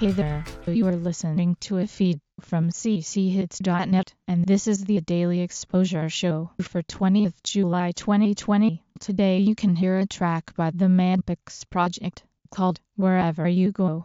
Hey there, you are listening to a feed from cchits.net, and this is the Daily Exposure Show for 20th July 2020. Today you can hear a track by the Madpix Project called Wherever You Go.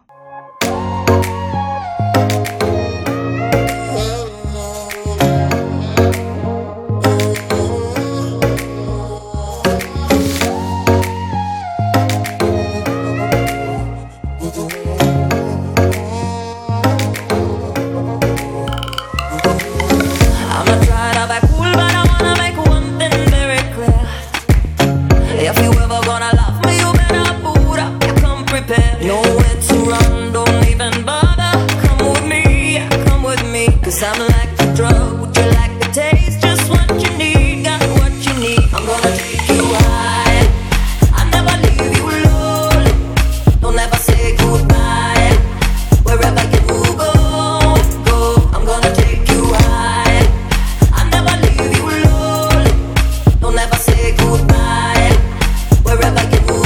Cause I'm like the drug, would you like the taste? Just what you need, got what you need. I'm gonna take you high, I'll never leave you alone. Don't ever say goodbye, wherever you go. I'm gonna take you high, I'll never leave you alone. Don't ever say goodbye, wherever you go.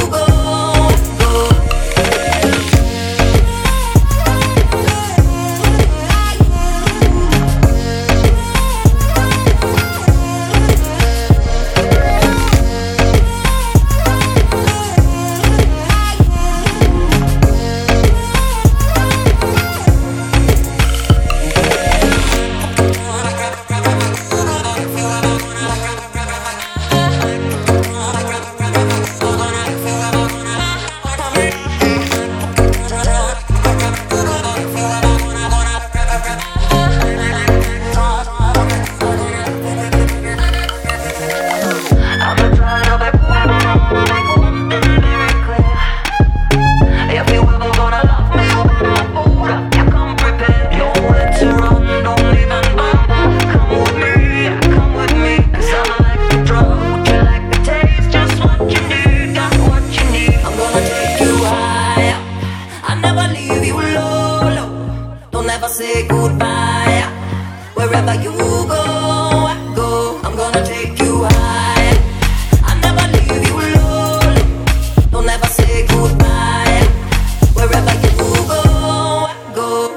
Never say goodbye, wherever you go, I'm gonna take you high, I'll never leave you alone. Don't ever say goodbye, wherever you go.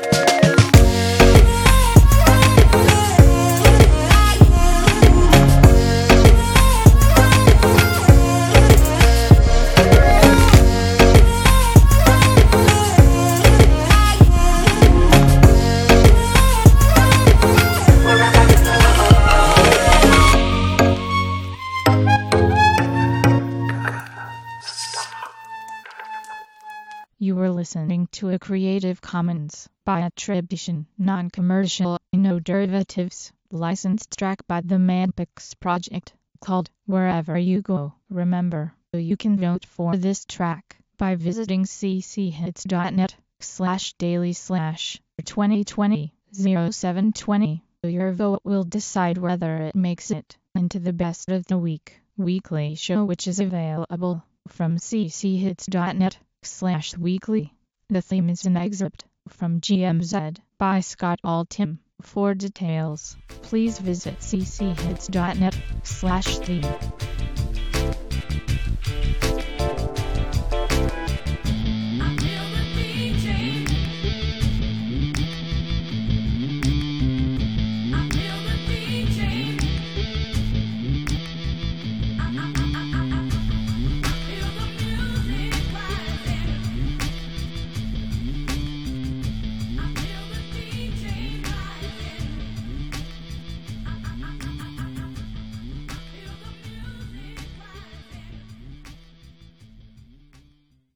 You were listening to a Creative Commons by attribution, non-commercial, no derivatives, licensed track by the Madpix Project called Wherever You Go. Remember, you can vote for this track by visiting cchits.net/daily/2020-0720. Your vote will decide whether it makes it into the Best of the Week weekly show, which is available from cchits.net/weekly. The theme is an excerpt from GMZ by Scott Altham. For details, please visit cchits.net/theme.